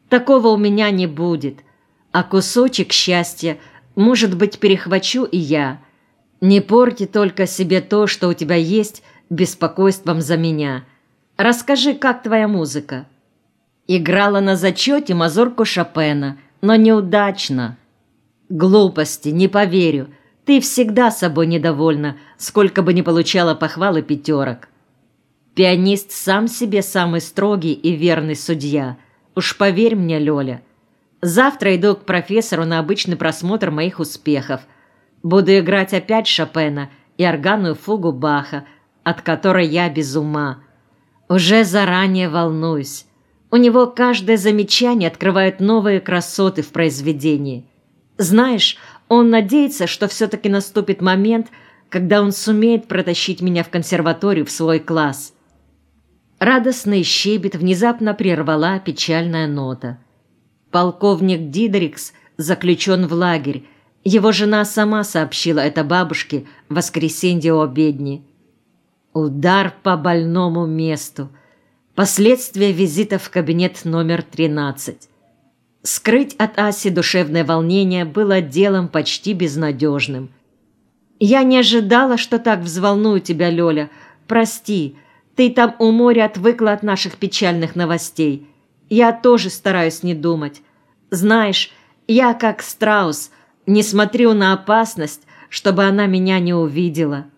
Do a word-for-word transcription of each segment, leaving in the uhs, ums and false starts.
Такого у меня не будет. А кусочек счастья, может быть, перехвачу и я. Не порти только себе то, что у тебя есть, беспокойством за меня. Расскажи, как твоя музыка?» Играла на зачете мазурку Шопена, но неудачно. «Глупости, не поверю. Ты всегда собой недовольна, сколько бы ни получала похвалы пятерок. Пианист сам себе самый строгий и верный судья. Уж поверь мне, Лёля. Завтра иду к профессору на обычный просмотр моих успехов. Буду играть опять Шопена и органную фугу Баха, от которой я без ума. Уже заранее волнуюсь. У него каждое замечание открывает новые красоты в произведении. Знаешь, он надеется, что все-таки наступит момент, когда он сумеет протащить меня в консерваторию в свой класс». Радостный щебет внезапно прервала печальная нота. Полковник Дидрикс заключен в лагерь. Его жена сама сообщила это бабушке в воскресенье у обедни. Удар по больному месту. Последствия визита в кабинет номер тринадцать. Скрыть от Аси душевное волнение было делом почти безнадежным. «Я не ожидала, что так взволную тебя, Лёля. Прости, ты там у моря отвыкла от наших печальных новостей. Я тоже стараюсь не думать. Знаешь, я как страус, не смотрю на опасность, чтобы она меня не увидела».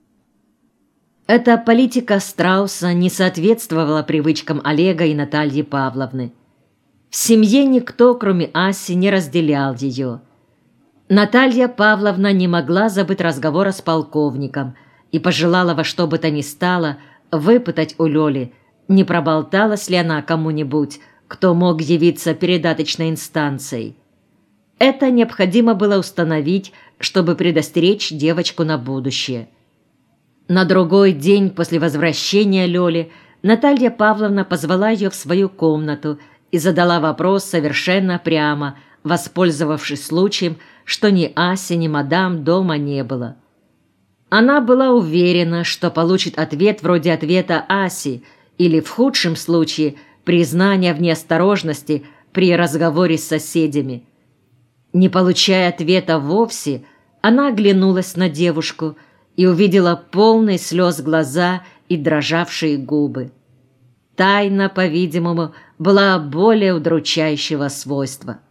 Эта политика страуса не соответствовала привычкам Олега и Натальи Павловны. В семье никто, кроме Аси, не разделял ее. Наталья Павловна не могла забыть разговора с полковником и пожелала во что бы то ни стало выпытать у Лёли, не проболталась ли она кому-нибудь, кто мог явиться передаточной инстанцией. Это необходимо было установить, чтобы предостеречь девочку на будущее. На другой день после возвращения Лёли Наталья Павловна позвала ее в свою комнату и задала вопрос совершенно прямо, воспользовавшись случаем, что ни Аси, ни мадам дома не было. Она была уверена, что получит ответ вроде ответа Аси или, в худшем случае, признание в неосторожности при разговоре с соседями. Не получая ответа вовсе, она оглянулась на девушку и увидела полные слез глаза и дрожавшие губы. Тайна, по-видимому, была более удручающего свойства.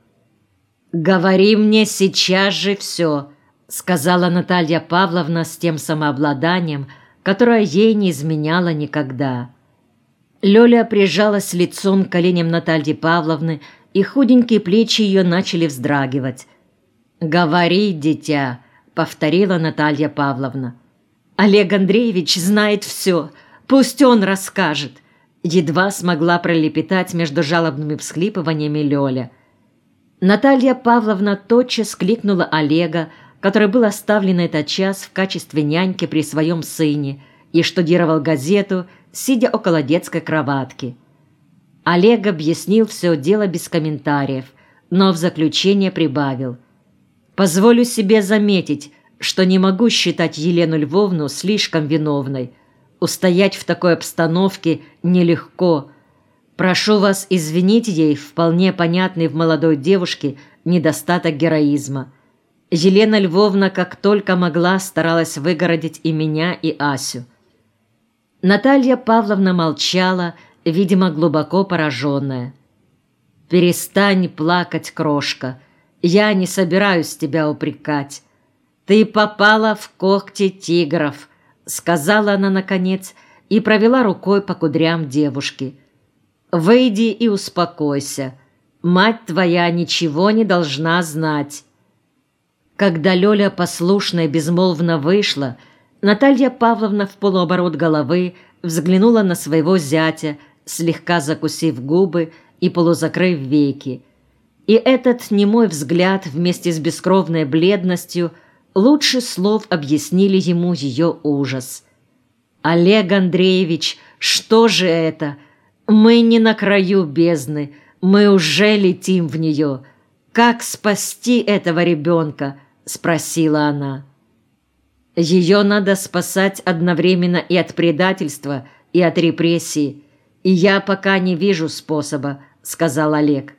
«Говори мне сейчас же все», — сказала Наталья Павловна с тем самообладанием, которое ей не изменяло никогда. Лёля прижалась лицом к коленям Натальи Павловны, и худенькие плечи ее начали вздрагивать. «Говори, дитя», — повторила Наталья Павловна. «Олег Андреевич знает все, пусть он расскажет», — едва смогла пролепетать между жалобными всхлипываниями Лёля. Наталья Павловна тотчас кликнула Олега, который был оставлен на этот час в качестве няньки при своем сыне и штудировал газету, сидя около детской кроватки. Олег объяснил все дело без комментариев, но в заключение прибавил: «Позволю себе заметить, что не могу считать Елену Львовну слишком виновной. Устоять в такой обстановке нелегко. Прошу вас извинить ей вполне понятный в молодой девушке недостаток героизма. Елена Львовна как только могла старалась выгородить и меня, и Асю». Наталья Павловна молчала, видимо, глубоко пораженная. «Перестань плакать, крошка. Я не собираюсь тебя упрекать. Ты попала в когти тигров», — сказала она наконец и провела рукой по кудрям девушки. «Выйди и успокойся. Мать твоя ничего не должна знать». Когда Лёля послушно и безмолвно вышла, Наталья Павловна в полуоборот головы взглянула на своего зятя, слегка закусив губы и полузакрыв веки. И этот немой взгляд вместе с бескровной бледностью лучше слов объяснили ему ее ужас. «Олег Андреевич, что же это? Мы не на краю бездны, мы уже летим в нее. Как спасти этого ребенка?» — спросила она. «Ее надо спасать одновременно и от предательства, и от репрессий. И я пока не вижу способа», — сказал Олег.